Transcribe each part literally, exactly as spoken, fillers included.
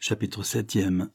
Chapitre septième.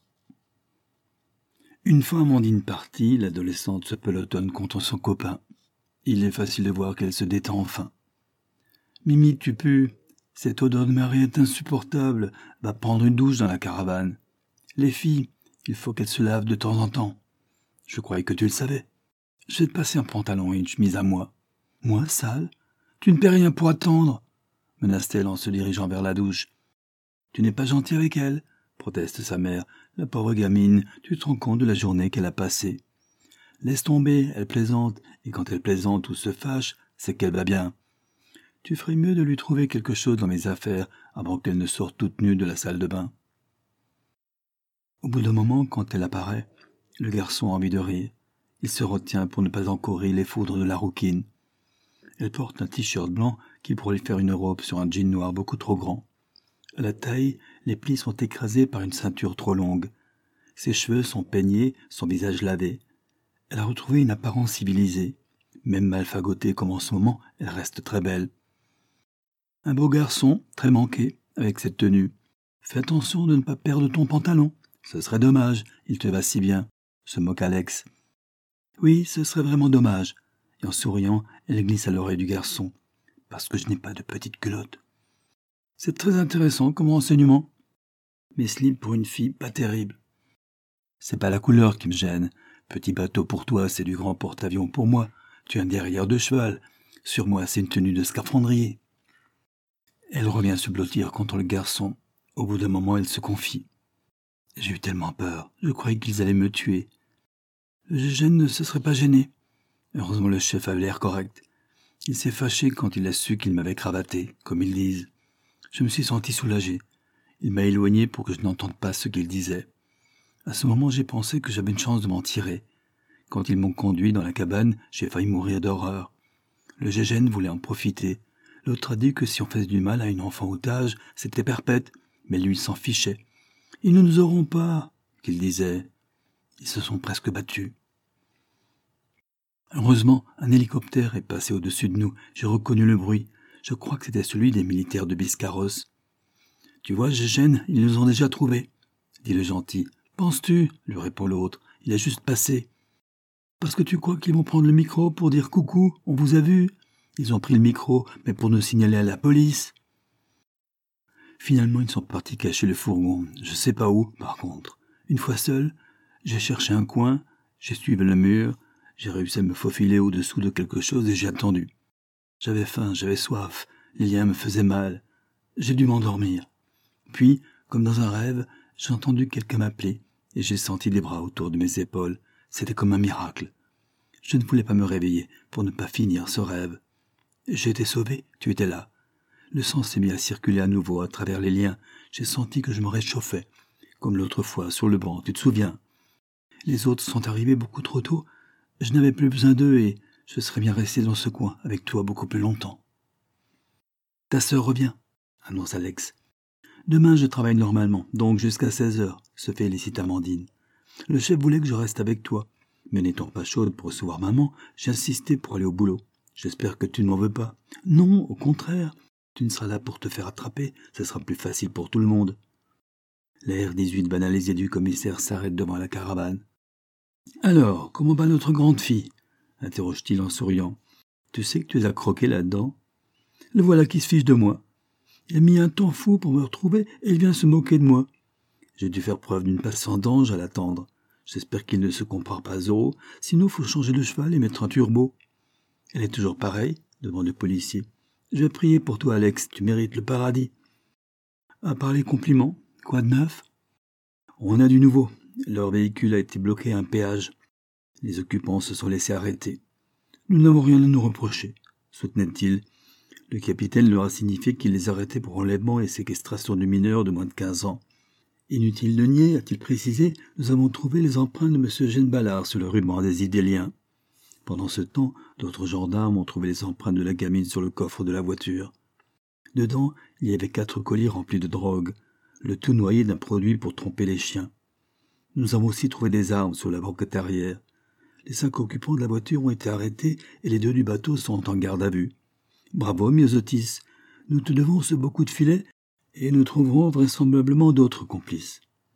Une fois Amandine partie, l'adolescente se pelotonne contre son copain. Il est facile de voir qu'elle se détend enfin. « Mimi, tu pues. Cette odeur de marée est insupportable. Va prendre une douche dans la caravane. Les filles, il faut qu'elles se lavent de temps en temps. Je croyais que tu le savais. Je vais te passer un pantalon et une chemise à moi. Moi, sale? Tu ne paies rien pour attendre, menace-t-elle en se dirigeant vers la douche. Tu n'es pas gentil avec elle, proteste sa mère. La pauvre gamine, tu te rends compte de la journée qu'elle a passée. Laisse tomber, elle plaisante, et quand elle plaisante ou se fâche, c'est qu'elle va bien. Tu ferais mieux de lui trouver quelque chose dans mes affaires avant qu'elle ne sorte toute nue de la salle de bain. Au bout d'un moment, quand elle apparaît, le garçon a envie de rire. Il se retient pour ne pas encourir les foudres de la rouquine. Elle porte un t-shirt blanc qui pourrait faire une robe sur un jean noir beaucoup trop grand. À la taille, les plis sont écrasés par une ceinture trop longue. Ses cheveux sont peignés, son visage lavé. Elle a retrouvé une apparence civilisée. Même mal fagotée comme en ce moment, elle reste très belle. Un beau garçon, très manqué, avec cette tenue. Fais attention de ne pas perdre ton pantalon. Ce serait dommage, il te va si bien, se moque Alex. Oui, ce serait vraiment dommage. Et en souriant, elle glisse à l'oreille du garçon. Parce que je n'ai pas de petite culotte. C'est très intéressant comme renseignement. Mes slips pour une fille, pas terrible. C'est pas la couleur qui me gêne. Petit bateau pour toi, c'est du grand porte-avions pour moi. Tu as un derrière de cheval. Sur moi, c'est une tenue de scaphandrier. Elle revient se blottir contre le garçon. Au bout d'un moment, elle se confie. J'ai eu tellement peur. Je croyais qu'ils allaient me tuer. Le gégène ne se serait pas gêné. Heureusement, le chef avait l'air correct. Il s'est fâché quand il a su qu'il m'avait cravaté, comme ils disent. Je me suis senti soulagé. Il m'a éloigné pour que je n'entende pas ce qu'il disait. À ce moment, j'ai pensé que j'avais une chance de m'en tirer. Quand ils m'ont conduit dans la cabane, j'ai failli mourir d'horreur. Le gégène voulait en profiter. L'autre a dit que si on faisait du mal à une enfant otage, c'était perpète, mais lui s'en fichait. « Ils ne nous auront pas », qu'il disait. Ils se sont presque battus. Heureusement, un hélicoptère est passé au-dessus de nous. J'ai reconnu le bruit. Je crois que c'était celui des militaires de Biscarrosse. « Tu vois, Gégène, ils nous ont déjà trouvés, » dit le gentil. « Penses-tu » lui répond l'autre. « Il a juste passé. »« Parce que tu crois qu'ils vont prendre le micro pour dire coucou, on vous a vu ?» Ils ont pris le micro, mais pour nous signaler à la police. Finalement, ils sont partis cacher le fourgon. Je sais pas où, par contre. Une fois seul, j'ai cherché un coin, j'ai suivi le mur, j'ai réussi à me faufiler au-dessous de quelque chose et j'ai attendu. J'avais faim, j'avais soif, les liens me faisaient mal. J'ai dû m'endormir. Puis, comme dans un rêve, j'ai entendu quelqu'un m'appeler et j'ai senti des bras autour de mes épaules. C'était comme un miracle. Je ne voulais pas me réveiller pour ne pas finir ce rêve. J'ai été sauvé, tu étais là. Le sang s'est mis à circuler à nouveau à travers les liens. J'ai senti que je me réchauffais, comme l'autre fois sur le banc, tu te souviens. Les autres sont arrivés beaucoup trop tôt. Je n'avais plus besoin d'eux et je serais bien resté dans ce coin avec toi beaucoup plus longtemps. Ta sœur revient, annonce Alex. Demain, je travaille normalement, donc jusqu'à seize heures, se félicite Amandine. Le chef voulait que je reste avec toi, mais n'étant pas chaude pour recevoir maman, j'ai insisté pour aller au boulot. J'espère que tu ne m'en veux pas. Non, au contraire. Tu ne seras là pour te faire attraper, ce sera plus facile pour tout le monde. L'air dix-huit banalisé du commissaire s'arrête devant la caravane. « Alors, comment va notre grande fille ?» interroge-t-il en souriant. « Tu sais que tu les as croqués là-dedans ? Le voilà qui se fiche de moi. Il a mis un temps fou pour me retrouver et il vient se moquer de moi. J'ai dû faire preuve d'une patience d'ange à l'attendre. J'espère qu'il ne se compare pas à Zorro, sinon faut changer de cheval et mettre un turbo. Elle est toujours pareille, demande le policier. Je vais prier pour toi, Alex, tu mérites le paradis. À part les compliments, quoi de neuf ? On a du nouveau. Leur véhicule a été bloqué à un péage. Les occupants se sont laissés arrêter. Nous n'avons rien à nous reprocher, soutenait-il. Le capitaine leur a signifié qu'il les arrêtait pour enlèvement et séquestration de mineurs de moins de quinze ans. Inutile de nier, a-t-il précisé, nous avons trouvé les empreintes de M. Eugène Ballard sur le ruban des Idéliens. Pendant ce temps, d'autres gendarmes ont trouvé les empreintes de la gamine sur le coffre de la voiture. Dedans, il y avait quatre colis remplis de drogue, le tout noyé d'un produit pour tromper les chiens. Nous avons aussi trouvé des armes sur la banquette arrière. Les cinq occupants de la voiture ont été arrêtés et les deux du bateau sont en garde à vue. Bravo, Myosotis. Nous te devons ce beau coup de filet et nous trouverons vraisemblablement d'autres complices.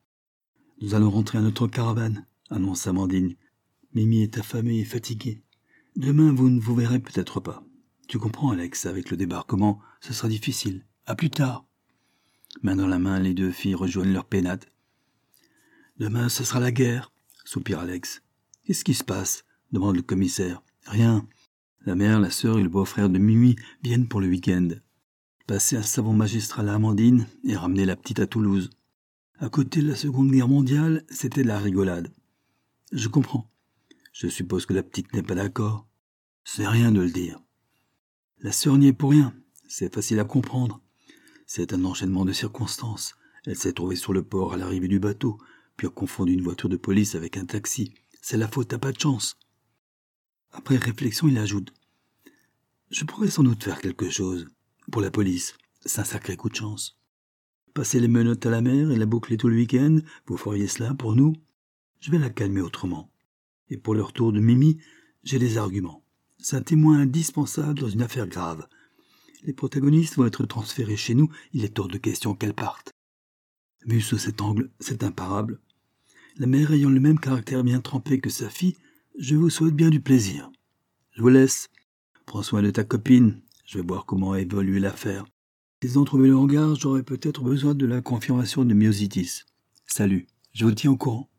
Nous allons rentrer à notre caravane, annonce Amandine. Mimi est affamée et fatiguée. Demain, vous ne vous verrez peut-être pas. Tu comprends, Alex, avec le débarquement, ce sera difficile. À plus tard. Main dans la main, les deux filles rejoignent leur pénate. Demain, ce sera la guerre, soupire Alex. Qu'est-ce qui se passe? Demande le commissaire. Rien. La mère, la sœur et le beau-frère de Mimi viennent pour le week-end. Passer un savon magistral à Amandine et ramener la petite à Toulouse. À côté de la Seconde Guerre mondiale, c'était de la rigolade. Je comprends. Je suppose que la petite n'est pas d'accord. C'est rien de le dire. La sœur n'y est pour rien. C'est facile à comprendre. C'est un enchaînement de circonstances. Elle s'est trouvée sur le port à l'arrivée du bateau, puis a confondu une voiture de police avec un taxi. C'est la faute, t'as pas de chance. Après réflexion, il ajoute. Je pourrais sans doute faire quelque chose. Pour la police, c'est un sacré coup de chance. Passer les menottes à la mer et la boucler tout le week-end, vous feriez cela pour nous? Je vais la calmer autrement. Et pour le retour de Mimi, j'ai des arguments. C'est un témoin indispensable dans une affaire grave. Les protagonistes vont être transférés chez nous, il est hors de question qu'elles partent. Vu sous cet angle, c'est imparable. La mère ayant le même caractère bien trempé que sa fille, je vous souhaite bien du plaisir. Je vous laisse. Prends soin de ta copine. Je vais voir comment a évolué l'affaire. Si ont trouvé le hangar, j'aurai peut-être besoin de la confirmation de myositis. Salut, je vous tiens au courant.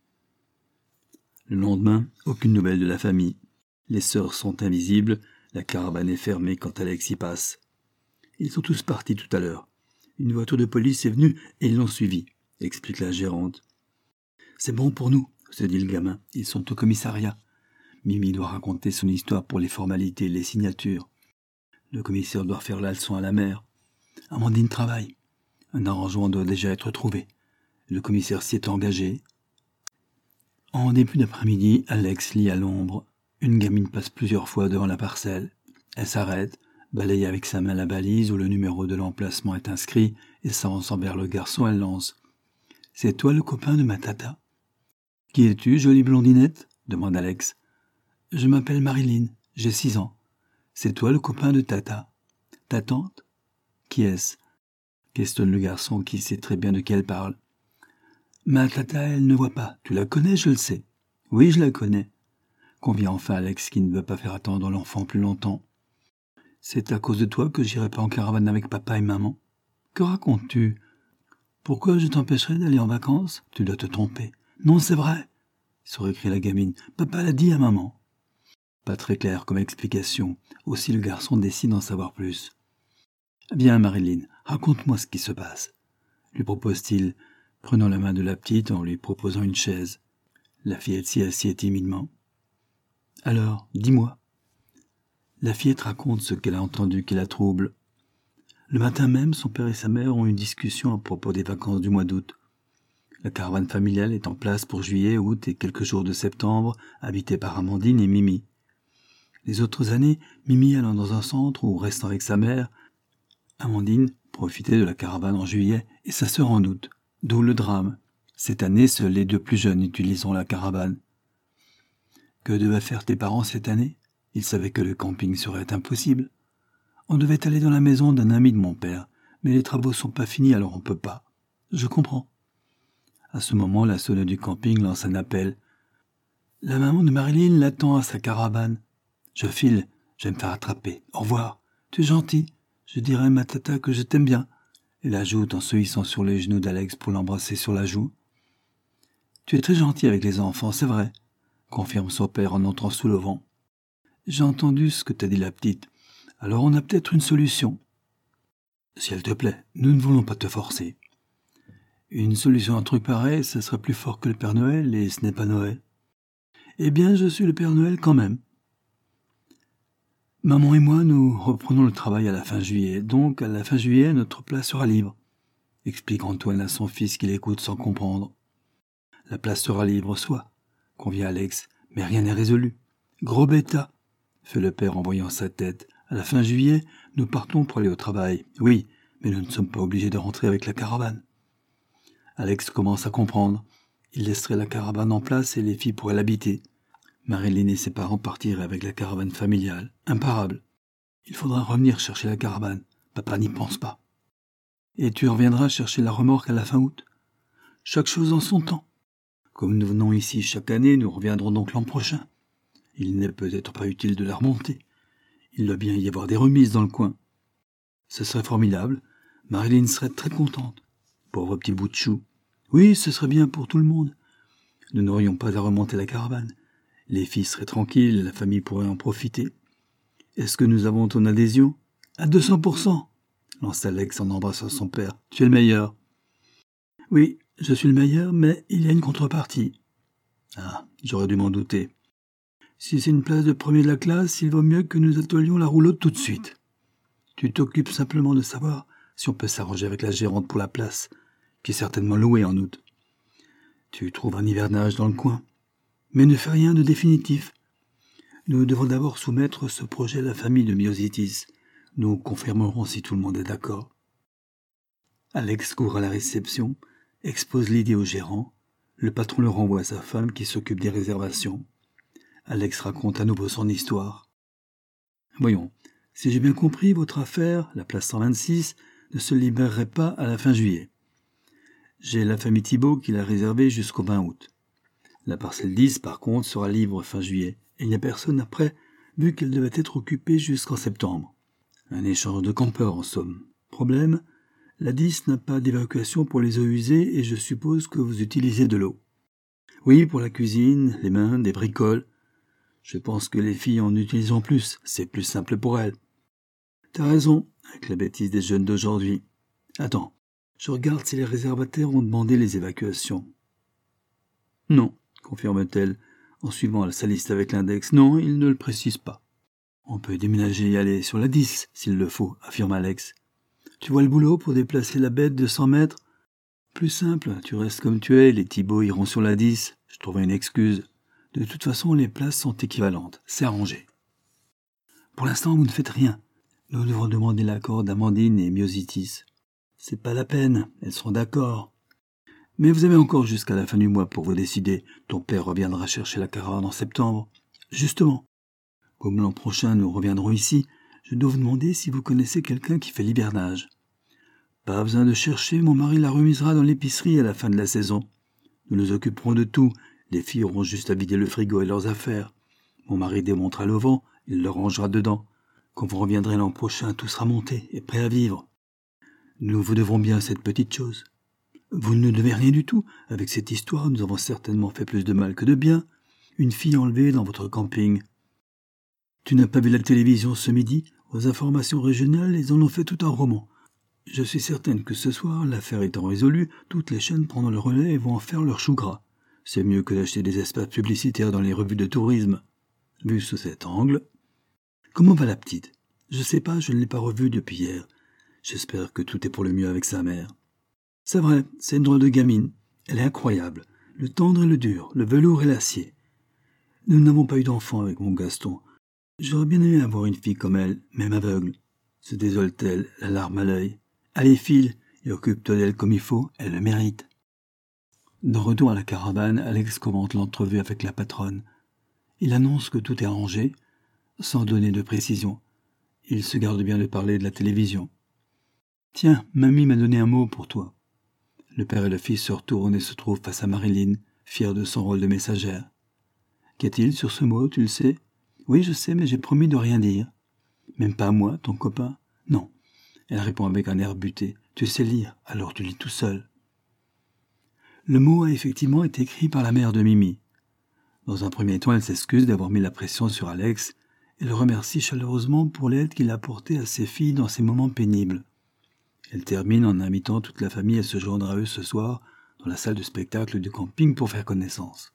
Le lendemain, aucune nouvelle de la famille. Les sœurs sont invisibles, la caravane est fermée quand Alex y passe. Ils sont tous partis tout à l'heure. Une voiture de police est venue et ils l'ont suivi, explique la gérante. C'est bon pour nous, se dit le gamin. Ils sont au commissariat. Mimi doit raconter son histoire pour les formalités, les signatures. Le commissaire doit faire la leçon à la mère. Amandine travaille. Un arrangement doit déjà être trouvé. Le commissaire s'y est engagé. En début d'après-midi, Alex lit à l'ombre. Une gamine passe plusieurs fois devant la parcelle. Elle s'arrête, balaye avec sa main la balise où le numéro de l'emplacement est inscrit et s'avançant vers le garçon, elle lance. « C'est toi le copain de ma tata ?»« Qui es-tu, jolie blondinette ?» demande Alex. « Je m'appelle Marilyn, j'ai six ans. C'est toi le copain de tata. Ta tante ? Qui est-ce ? Questionne le garçon qui sait très bien de qui elle parle. Ma tata, elle ne voit pas. Tu la connais, je le sais. Oui, je la connais. Convient enfin Alex qui ne veut pas faire attendre l'enfant plus longtemps. C'est à cause de toi que j'irai pas en caravane avec papa et maman. Que racontes-tu ? Pourquoi je t'empêcherais d'aller en vacances ? Tu dois te tromper. Non, c'est vrai, se récrie la gamine. Papa l'a dit à maman. Pas très clair comme explication. Aussi le garçon décide d'en savoir plus. Viens, Marilyn, raconte-moi ce qui se passe, lui propose-t-il, prenant la main de la petite en lui proposant une chaise. La fillette s'y assied timidement. Alors, dis-moi. La fillette raconte ce qu'elle a entendu qui la trouble. Le matin même, son père et sa mère ont eu une discussion à propos des vacances du mois d'août. La caravane familiale est en place pour juillet, août et quelques jours de septembre, habitée par Amandine et Mimi. Les autres années, Mimi allant dans un centre ou restant avec sa mère, Amandine profitait de la caravane en juillet et sa sœur en août, d'où le drame. Cette année, seuls les deux plus jeunes utiliseront la caravane. Que devaient faire tes parents cette année ? Ils savaient que le camping serait impossible. On devait aller dans la maison d'un ami de mon père, mais les travaux sont pas finis, alors on peut pas. Je comprends. À ce moment, la sonnette du camping lance un appel. La maman de Marilyn l'attend à sa caravane. Je file, je vais me faire attraper. Au revoir. Tu es gentil. Je dirai à ma tata que je t'aime bien. Elle ajoute en se hissant sur les genoux d'Alex pour l'embrasser sur la joue. Tu es très gentil avec les enfants, c'est vrai, confirme son père en entrant sous le vent. J'ai entendu ce que t'a dit la petite. Alors on a peut-être une solution. Si elle te plaît, nous ne voulons pas te forcer. Une solution à un truc pareil, ce serait plus fort que le Père Noël et ce n'est pas Noël. Eh bien, je suis le Père Noël quand même. Maman et moi, nous reprenons le travail à la fin juillet, donc à la fin juillet, notre place sera libre, explique Antoine à son fils qui l'écoute sans comprendre. La place sera libre, soit, convient Alex, mais rien n'est résolu. Gros bêta, fait le père en voyant sa tête. À la fin juillet, nous partons pour aller au travail. Oui, mais nous ne sommes pas obligés de rentrer avec la caravane. Alex commence à comprendre. Il laisserait la caravane en place et les filles pourraient l'habiter. Marilyn et ses parents partiraient avec la caravane familiale. Imparable. Il faudra revenir chercher la caravane. Papa n'y pense pas. Et tu reviendras chercher la remorque à la fin août. Chaque chose en son temps, Comme nous venons ici chaque année, nous reviendrons donc l'an prochain. Il n'est peut-être pas utile de la remonter. Il doit bien y avoir des remises dans le coin. Ce serait formidable. Marilyn serait très contente. Pauvre petit bout de chou. Oui, ce serait bien pour tout le monde. Nous n'aurions pas à remonter la caravane. Les filles seraient tranquilles, la famille pourrait en profiter. Est-ce que nous avons ton adhésion ? À deux cents pour cent, lance Alex en embrassant son père. Tu es le meilleur. Oui, je suis le meilleur, mais il y a une contrepartie. Ah, j'aurais dû m'en douter. Si c'est une place de premier de la classe, il vaut mieux que nous attelions la roulotte tout de suite. Tu t'occupes simplement de savoir si on peut s'arranger avec la gérante pour la place, qui est certainement louée en août. Tu trouves un hivernage dans le coin, mais ne fais rien de définitif. Nous devons d'abord soumettre ce projet à la famille de Myosotis. Nous confirmerons si tout le monde est d'accord. Alex court à la réception, expose l'idée au gérant. Le patron le renvoie à sa femme qui s'occupe des réservations. Alex raconte à nouveau son histoire. Voyons, si j'ai bien compris, votre affaire, la place cent vingt-six, ne se libérerait pas à la fin juillet. J'ai la famille Thibault qui l'a réservée jusqu'au vingt août. La parcelle dix, par contre, sera libre fin juillet, et il n'y a personne après, vu qu'elle devait être occupée jusqu'en septembre. Un échange de campeurs, en somme. Problème, la dix n'a pas d'évacuation pour les eaux usées, et je suppose que vous utilisez de l'eau. Oui, pour la cuisine, les mains, des bricoles. Je pense que les filles en utilisent plus, c'est plus simple pour elles. T'as raison, avec la bêtise des jeunes d'aujourd'hui. Attends, je regarde si les réservataires ont demandé les évacuations. Non, confirme-t-elle, en suivant sa liste avec l'index. Non, ils ne le précisent pas. On peut déménager et aller sur la dix, s'il le faut, affirme Alex. Tu vois le boulot pour déplacer la bête de cent mètres ? Plus simple, tu restes comme tu es, les Thibault iront sur la dix. Je trouverai une excuse. De toute façon, les places sont équivalentes. C'est arrangé. Pour l'instant, vous ne faites rien. Nous devons demander l'accord d'Amandine et Myosotis. C'est pas la peine, elles seront d'accord. Mais vous avez encore jusqu'à la fin du mois pour vous décider. Ton père reviendra chercher la caravane en septembre. Justement, comme l'an prochain nous reviendrons ici, je dois vous demander si vous connaissez quelqu'un qui fait l'hivernage. Pas besoin de chercher, mon mari la remisera dans l'épicerie à la fin de la saison. Nous nous occuperons de tout. Les filles auront juste à vider le frigo et leurs affaires. Mon mari démontera le vent, il le rangera dedans. Quand vous reviendrez l'an prochain, tout sera monté et prêt à vivre. Nous vous devons bien cette petite chose. Vous ne devez rien du tout. Avec cette histoire, nous avons certainement fait plus de mal que de bien. Une fille enlevée dans votre camping. Tu n'as pas vu la télévision ce midi ? Aux informations régionales, ils en ont fait tout un roman. Je suis certaine que ce soir, l'affaire étant résolue, toutes les chaînes prendront le relais et vont en faire leur chou gras. C'est mieux que d'acheter des espaces publicitaires dans les revues de tourisme. Vu sous cet angle... Comment va la petite ? Je sais pas, je ne l'ai pas revue depuis hier. J'espère que tout est pour le mieux avec sa mère. C'est vrai, c'est une drôle de gamine. Elle est incroyable. Le tendre et le dur, le velours et l'acier. Nous n'avons pas eu d'enfant avec mon Gaston. J'aurais bien aimé avoir une fille comme elle, même aveugle. Se désole-t-elle, la larme à l'œil. Allez, file, et occupe-toi d'elle comme il faut, elle le mérite. De retour à la caravane, Alex commente l'entrevue avec la patronne. Il annonce que tout est arrangé, sans donner de précision. Il se garde bien de parler de la télévision. « Tiens, mamie m'a donné un mot pour toi. » Le père et le fils se retournent et se trouvent face à Marilyn, fière de son rôle de messagère. « Qu'y a-t-il sur ce mot, tu le sais ? » ?»« Oui, je sais, mais j'ai promis de rien dire. »« Même pas à moi, ton copain ? » ?»« Non. » Elle répond avec un air buté. « Tu sais lire, alors tu lis tout seul. » Le mot a effectivement été écrit par la mère de Mimi. Dans un premier temps, elle s'excuse d'avoir mis la pression sur Alex et le remercie chaleureusement pour l'aide qu'il a apportée à ses filles dans ces moments pénibles. Elle termine en invitant toute la famille à se joindre à eux ce soir dans la salle de spectacle du camping pour faire connaissance.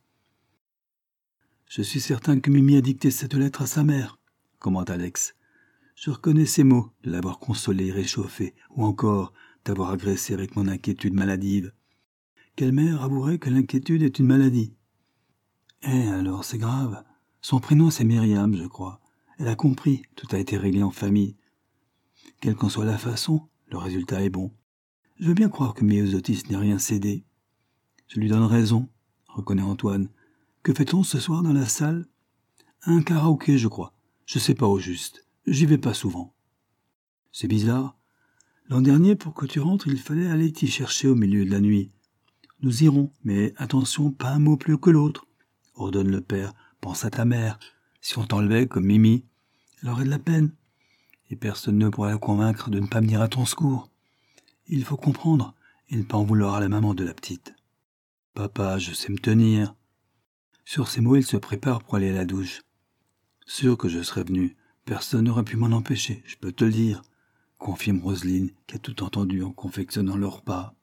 « Je suis certain que Mimi a dicté cette lettre à sa mère, » commente Alex. « Je reconnais ces mots, de l'avoir consolée et réchauffée, ou encore d'avoir agressé avec mon inquiétude maladive. Quelle mère avouerait que l'inquiétude est une maladie ? Eh, alors c'est grave. Son prénom c'est Myriam, je crois. Elle a compris, tout a été réglé en famille. Quelle qu'en soit la façon, le résultat est bon. Je veux bien croire que Myosotis n'ait rien cédé. Je lui donne raison, reconnaît Antoine. Que fait-on ce soir dans la salle ? Un karaoké, je crois. Je sais pas au juste. J'y vais pas souvent. C'est bizarre. L'an dernier, pour que tu rentres, il fallait aller t'y chercher au milieu de la nuit. Nous irons, mais attention, pas un mot plus que l'autre, ordonne le père. Pense à ta mère. Si on t'enlevait comme Mimi, elle aurait de la peine. Et personne ne pourrait la convaincre de ne pas venir à ton secours. Il faut comprendre et ne pas en vouloir à la maman de la petite. Papa, je sais me tenir. Sur ces mots, il se prépare pour aller à la douche. Sûr que je serais venu. Personne n'aurait pu m'en empêcher, je peux te le dire, confirme Roselyne, qui a tout entendu en confectionnant le repas.